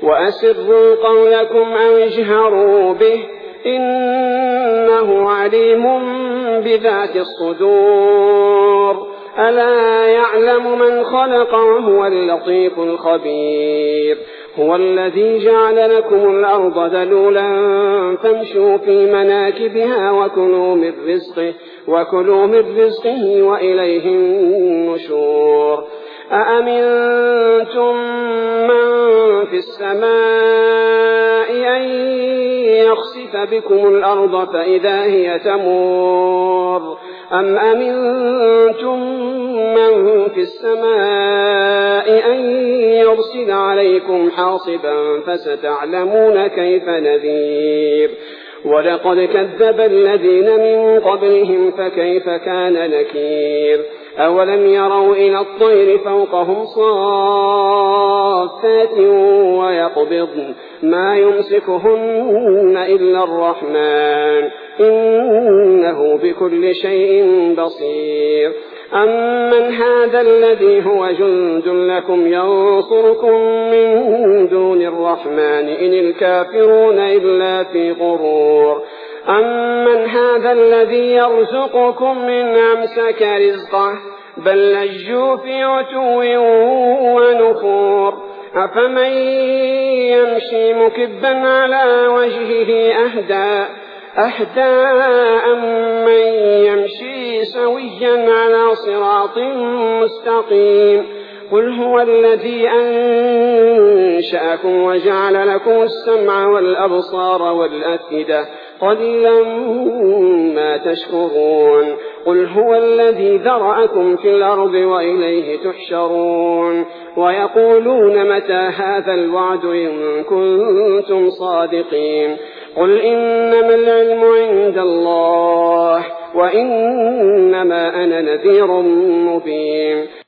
وأسروا قولكم أو اجهروا به إنه عليم بذات الصدور ألا يعلم من خلق وهو اللطيف الخبير هو الذي جعل لكم الأرض ذلولا فامشوا في مناكبها وكلوا من رزقه وإليه النشور أأمنتم من في السماء أن يخسف بكم الأرض فإذا هي تمور أم أمنتم من في السماء أن يرسل عليكم حاصبا فستعلمون كيف نذير ولقد كذب الذين من قبلهم فكيف كان نكير أولم يروا إلى الطير فوقهم صافات ويقبضن ما يمسكهن إلا الرحمن إنه بكل شيء بصير أمن هذا الذي هو جند لكم ينصركم من دون الرحمن إن الكافرون إلا في غرور أمن هذا الذي يرزقكم من أمسك رزقه بل لجوا في عتو ونفور أفمن يمشي مكبا على وجهه أهدى أمن يمشي سويا على صراط مستقيم قل هو الذي أنشأكم وجعل لكم السمع والأبصار والأفئدة قليلا ما تشكرون قل هو الذي ذرأكم في الأرض وإليه تحشرون ويقولون متى هذا الوعد إن كنتم صادقين قل إنما العلم عند الله وإنما أنا نذير مبين